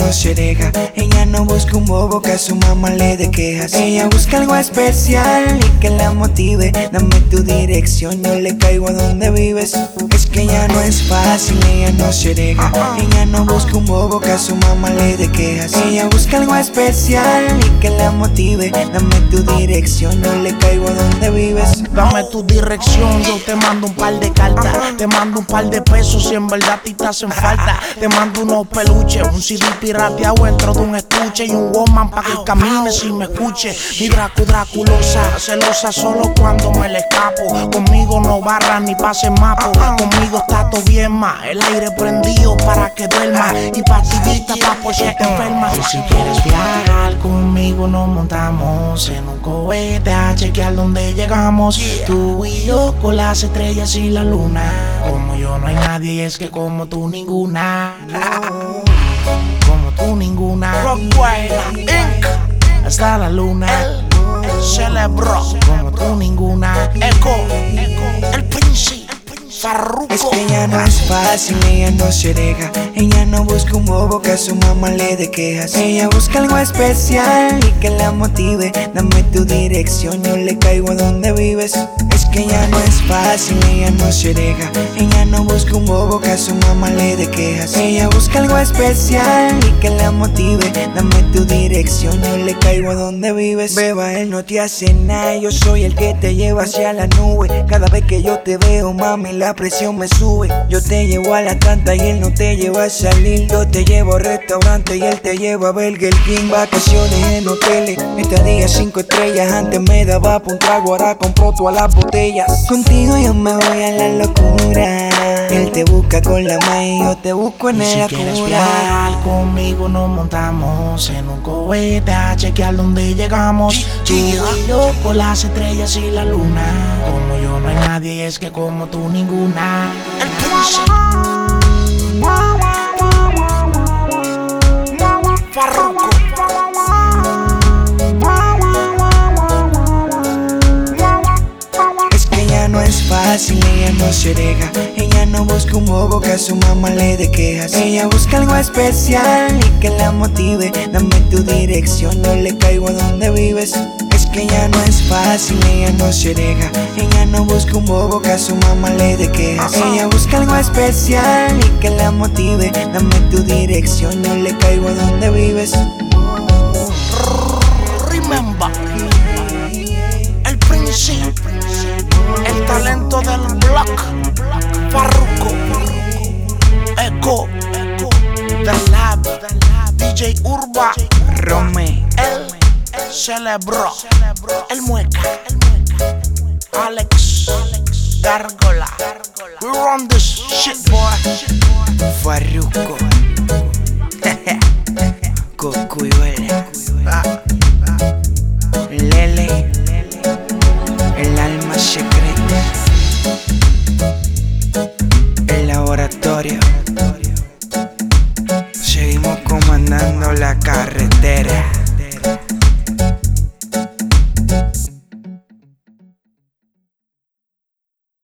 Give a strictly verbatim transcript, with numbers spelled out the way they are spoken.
no se deja. Ella no busca un bobo que a su mamá le dé quejas. Ella busca algo especial y que la motive. Dame tu dirección, yo le caigo a donde vives. Es que ella no es fácil, ella no se deja. Ella no busca un bobo que a su mamá le dé quejas. Ella busca algo especial y que la motive. Dame tu dirección, yo le caigo a donde vives. Dame tu dirección, yo te mando un par de cartas. Te mando un par de pesos si en verdad a ti te hacen falta. Te mando unos peluches, un C D pirateado dentro de un estuche y un woman pa' que camines y me escuche. Mi Dracu Draculosa, celosa solo cuando me le escapo. Conmigo no barra ni pase mapo. Conmigo está todo bien más, el aire prendido para que duerma. Y pastillita pa' por si te enfermas. Y si quieres viajar conmigo nos montamos en un cohete a chequear dónde llegamos. Tú y yo con las estrellas y la luna. Como yo no hay nadie y es que como tú ninguna. Como tú ninguna. Rockwell Inc Hasta la luna celebró. Como tú ninguna. Echo, el príncipe Farruko. Es que ella no es fácil, ella no se deja. Ella no busca un bobo que a su mamá le dé quejas. Ella busca algo especial y que la motive. Dame tu dirección, yo le caigo a donde vives. Es que ella no es fácil, ella no se deja. Ella no busca un bobo que a su mamá le dé quejas. Ella busca algo especial y que la motive. Dame tu dirección, yo le caigo a donde vives. Beba, él no te hace nada, yo soy el que te lleva hacia la nube. Cada vez que yo te veo, mami, la presión me sube. Yo te llevo a la Atlanta y él no te lleva a salir. Yo te llevo a restaurante y él te lleva a Burger King. Vacaciones en hoteles, estadía cinco estrellas. Antes me daba pa' un trago, ahora compro todas las botellas. Contigo yo me voy a la locura. Él te busca con la maíz, yo te busco en si la quieres cura. viajar conmigo nos montamos en un cohete a chequear dónde llegamos. Tú y yo con las estrellas y la luna. Como yo no hay nadie y es que como tú ninguna. El príncipe Farruko. Es que ella no es fácil, ella no se deja. Ella no busca un bobo que a su mamá le dé quejas. Ella busca algo especial y que la motive. Dame tu dirección, yo le caigo a donde vives. Es que ella no es fácil, ella no se deja. Ella no busca un bobo que a su mamá le dé quejas. Ella busca algo especial y que la motive. Dame tu dirección, yo le caigo a donde vives. Remember, el príncipe, el talento del block, Farruko, Echo, The Lab, D J Urba, Rome, él celebró, el Mueca, Alex, Gargola. We run this shit, boy. Farruko, Cocuyuela, Lele, el alma secreta, el laboratorio. Seguimos comandando la carretera.